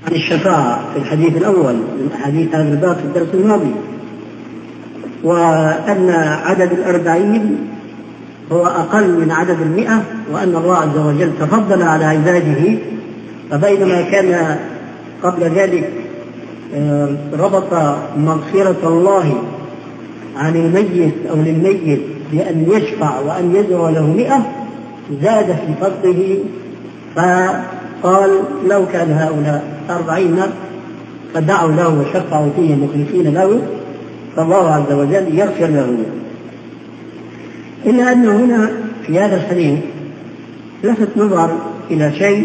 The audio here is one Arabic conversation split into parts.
عن الشفاعة في الحديث الأول من أحاديث هذا الباب في الدرس الماضي، وأن عدد 40 هو أقل من عدد 100، وأن الله عز وجل تفضل على عباده. فبينما كان قبل ذلك ربط مغفرة الله عن الميت أو للميت بأن يشفع وأن يدعو له 100، زاد في فضله فقال لو كان هؤلاء 40 فدعوا له وشفعوا فيه مخلصين له فالله عز وجل يغفر له. إلا أن هنا في هذا الحديث لفت نظر إلى شيء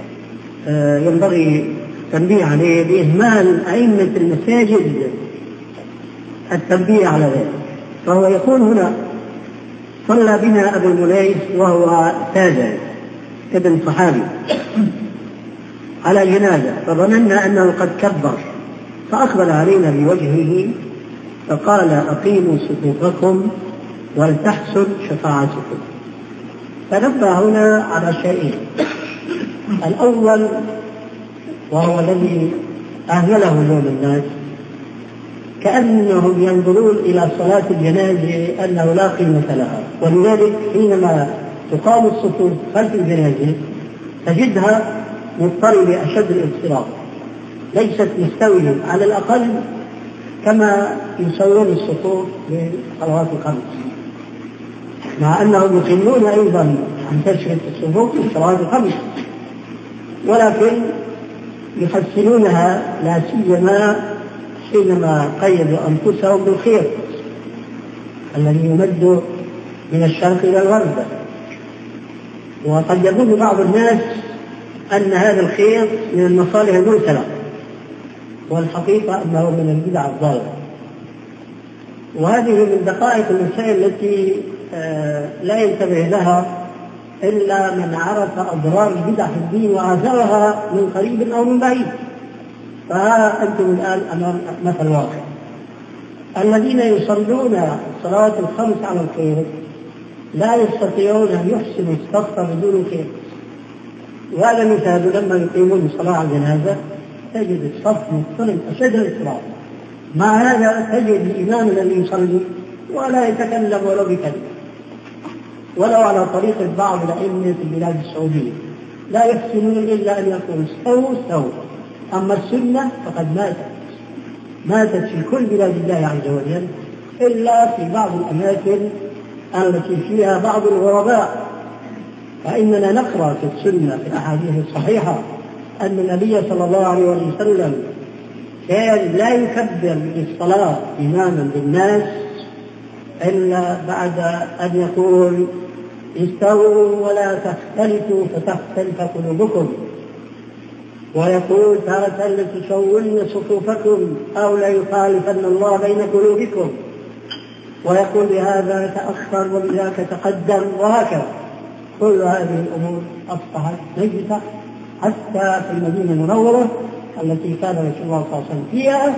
ينبغي التنبيه عليه بإهمال أئمة المساجد التنبيه على ذلك. فهو يقول هنا: صلى بنا أبو المليث وهو تاجر ابن صحابي على جنازة، فظننا أنه قد كبر فأقبل علينا بوجهه فقال: أقيموا صفوفكم ولتحسن شفاعتكم. فنبه هنا على شيئين: الأول وهو الذي أهمله اليوم الناس، كأنهم ينظرون إلى صلاة الجنازة أنه لا قيمة لها، ولذلك حينما تقام الصفوف خلف الجنازة تجدها مضطربة أشد الاضطراب، ليست مستوية على الأقل كما يسوون الصفوف للصلوات الخمس، مع أنهم يقلون أيضا عن تشريع الصفوف في الصلوات الخمس، ولكن يحسنونها لا سيما حينما قيدوا أنفسهم بالخير الذي يمد من الشرق إلى الغرب. وقد يظن بعض الناس أن هذا الخير من المصالح المرسلة، والحقيقة أنه من البدع الضالة. وهذه من دقائق المسائل التي لا ينتبه لها إلا من عرف أضرار البدع في الدين وآثارها من قريب أو من بعيد. فأنتم الآن أمام مثل واقع: الذين يصلون الصلوات الخمس على الخير لا يستطيعون أن يحسنوا الصف بدون خير. وهذا مثال: لما يقيمون الصلاة على الجنازة تجد الصف مضطرب أشد الاضطراب، مع هذا تجد الإمام الذي يصلي ولا يتكلم ولو بكلمة، ولو على طريقة بعض الأئمة في البلاد السعودية لا يحسنون إلا أن يقولوا استووا. أما السنة فقد ماتت في كل بلاد الله عز وجل إلا في بعض الأماكن التي فيها بعض الغرباء. فإننا نقرأ في السنة في الأحاديث الصحيحة أن النبي صلى الله عليه وسلم كان لا يكبر بالصلاة إماما للناس إلا بعد أن يقول: استووا ولا تختلفوا فتختلف قلوبكم، ويقول تارة لتسون صفوفكم أو لا يخالفن الله بين قلوبكم، ويقول بهذا تأخر وبذاك تقدم، وهكذا. كل هذه الأمور أصبحت نجسة حتى في المدينة المنورة التي كان رسول الله صلى الله عليه وسلم فيها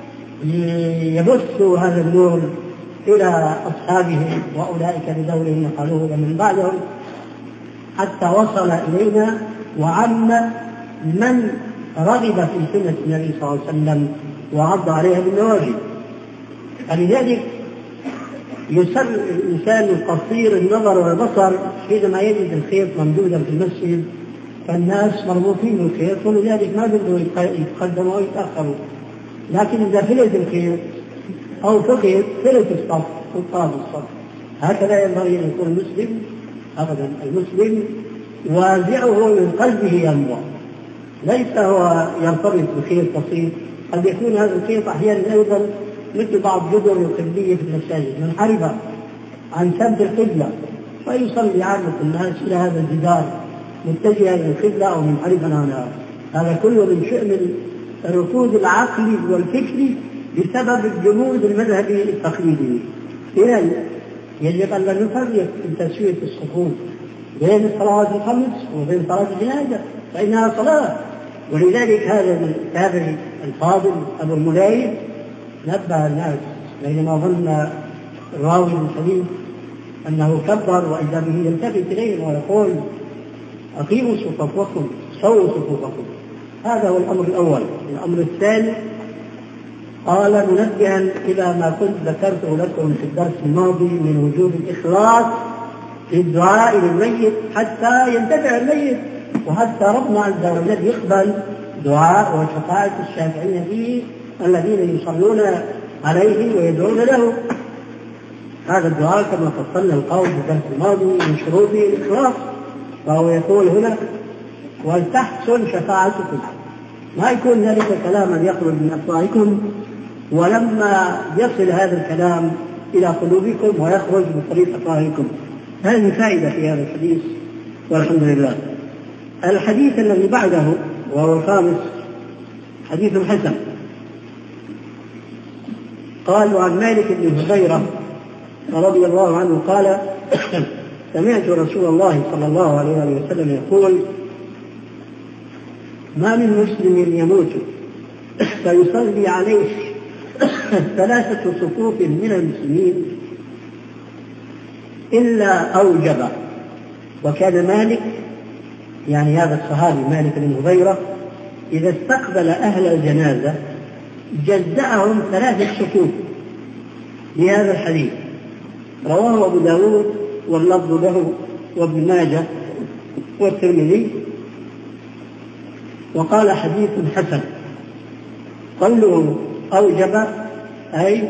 يبث هذا النور إلى أصحابه وأولئك بدورهم نقلوه من بعدهم، حتى وصل إلينا وعم من رغب في سنة النبي صلى الله عليه وسلم وعض عليها بالنواجذ. فلذلك يسر الإنسان القصير النظر والبصر حينما يجد الخيط ممدودا في المسجد، فالناس مربوطين بالخيط ولذلك ما بدوا يتقدموا أو يتأخروا. لكن إذا فلت الخيط أو فقد فلت الصف وطاب الصف. هكذا ينبغي أن يكون المسلم أبدا. المسلم وازعه من قلبه ينبع، ليس هو يرتبط بخيط بسيط. قد يكون هذا الخيط أحيانا أيضا مثل بعض جدر القبلية في المساجد منحرفة عن سمت القبلة، فيصلي عامة الناس إلى هذا الجدار متجها إلى القبلة أو منحرفا عنها. هذا كله من شأن الركود العقلي والفكري بسبب الجمود المذهبي التقليدي. إذن يجب أن لا نفرق في تسوية الصفوف بين الصلوات الخمس وبين صلاة الجنازة، فإنها صلاة. ولذلك هذا التابعي الفاضل أبو المليث نبه الناس بينما ظن الراوي الحديث أنه كبر، وإذا به يلتفت إليهم ويقول: أقيموا صفوفكم، سووا صفوفكم. هذا هو الأمر الأول. الأمر الثاني قال منبها إلى ما كنت ذكرته لكم في الدرس الماضي من وجوب الإخلاص في الدعاء للميت حتى ينتفع الميت، وحتى ربنا عز وجل يقبل دعاء وشفاعة الشافعين به الذين يصلون عليه ويدعون له. هذا الدعاء كما فصلنا القول في الدرس الماضي من شروطه الإخلاص، فهو يقول هنا ولتحسن شفاعتكم، ما يكون ذلك كلاما يخرج من أفواهكم ولما يصل هذا الكلام إلى قلوبكم ويخرج من طريق أفواهكم. هذه فائدة في هذا الحديث والحمد لله. الحديث الذي بعده وهو الخامس حديث حسن. قال عن مالك بن هبيرة رضي الله عنه قال سمعت رسول الله صلى الله عليه وسلم يقول ما من مسلم يموت فيصلي عليه 3 صفوف من المسلمين إلا أوجب. وكان مالك يعني هذا الصحابي مالك بن هبيرة إذا استقبل أهل الجنازة جزأهم 3 صفوف لهذا الحديث. رواه أبو داود واللفظ له وابن ماجه والترمذي وقال حديث حسن. قوله أوجب أي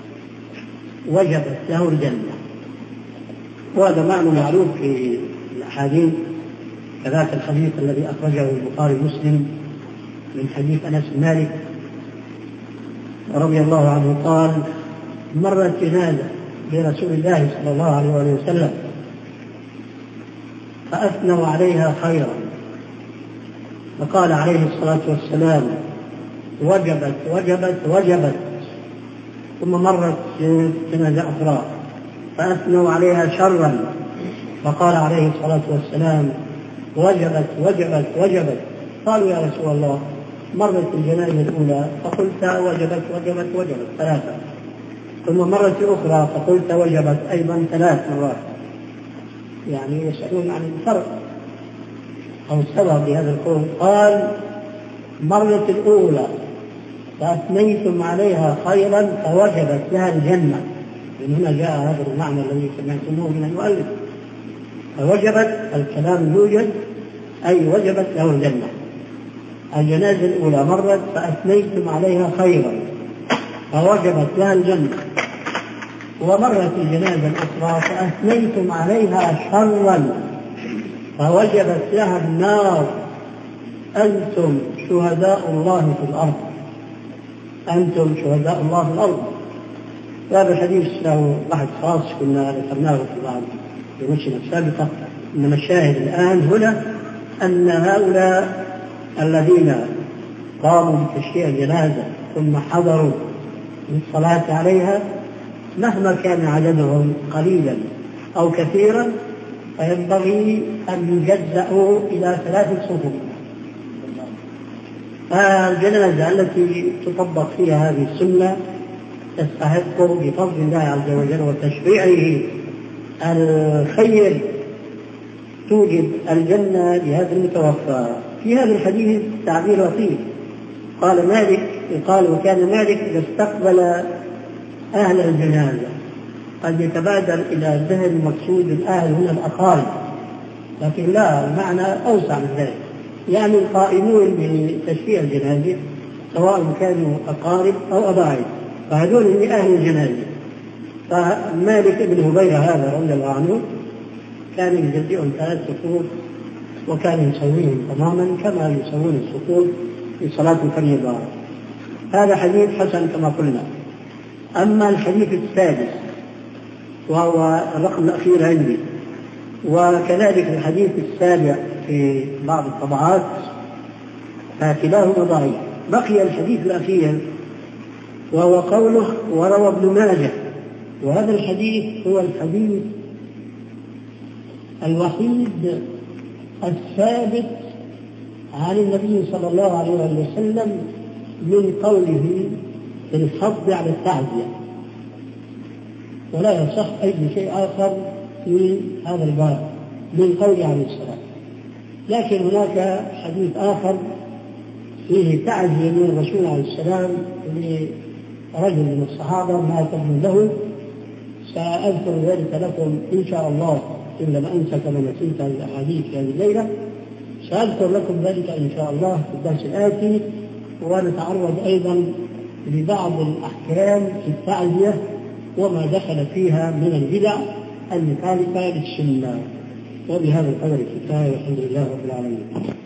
وجبت له الجنة، وهذا معنى معروف في الأحاديث. كذلك الحديث الذي أخرجه البخاري ومسلم من حديث أنس بن مالك رضي الله عنه قال مرت جنازة لرسول الله صلى الله عليه وسلم فأثنوا عليها خيرا، فقال عليه الصلاة والسلام وجبت وجبت وجبت. ثم مرت جنازة أخرى فأثنوا عليها شرا، فقال عليه الصلاة والسلام وجبت وجبت وجبت. قالوا يا رسول الله مرت الجنازة الأولى فقلت وجبت وجبت وجبت 3، ثم مرت أخرى فقلت وجبت أيضا 3 مرات. يعني يسألون عن الفرق أو السبب لهذا القول. قال مرت الأولى فأثنيتم عليها خيرا فوجبت لها الجنة. من هنا جاء هذا المعنى الذي سمعتموه من المؤلف، فوجبت الكلام يوجد أي وجبت له الجنة. الجنازة الأولى مرت فأثنيتم عليها خيرا فوجبت لها الجنة، ومرت الجنازة الأخرى فأثنيتم عليها شرا فوجبت لها النار. أنتم شهداء الله في الأرض، أنتم شهداء الله في الأرض. هذا الحديث له بحث خاص كنا ذكرناه في بعض دروسنا السابقة، إنما الشاهد الآن هنا أن هؤلاء الذين قاموا بتشييع الجنازة ثم حضروا للصلاة عليها مهما كان عددهم قليلا أو كثيرا فينبغي أن يجزأوا إلى 3 صفوف. الجنازة التي تطبق فيها هذه السنة تستحق بفضل الله عز وجل وتشريعه الخير توجد الجنة لهذا المتوفى. في هذا الحديث تعبير لطيف. قال مالك قال وكان مالك إذا استقبل أهل الجنازة، قد يتبادر إلى الذهن مقصود الأهل هنا الأقارب، لكن لا، المعنى أوسع من ذلك، يعني القائمون بتشفيع الجنازة سواء كانوا أقارب أو أباعد، فهذول من أهل الجنازة. فمالك بن هبيرة هذا رضي الله عنه كان يجزئهم 3 صفوف وكان يسويهم تماما كما يسوون الصفوف في صلاة الفريضة. هذا حديث حسن كما قلنا. أما الحديث السادس وهو الرقم الأخير عندي، وكذلك الحديث السابع في بعض الطبعات، فكلاهما ضعيف. بقي الحديث الأخير وهو قوله وروى ابن ماجه، وهذا الحديث هو الحديث الوحيد الثابت عن النبي صلى الله عليه وسلم من قوله في الحض على التعزية، ولا يصح أي شيء آخر في هذا الباب من قوله عليه السلام. لكن هناك حديث آخر فيه تعزية من الرسول عليه السلام لرجل من الصحابة ما تبني له. سأذكر ذلك لكم إن شاء الله إن لم أنسى كما نسيت الأحاديث في هذه الليلة. سأذكر لكم ذلك إن شاء الله في الدرس الآتي، ونتعرض أيضا لبعض الأحكام في التعزية وما دخل فيها من البدع المخالفة للسنة. وبهذا القدر كفاية والحمد لله رب العالمين.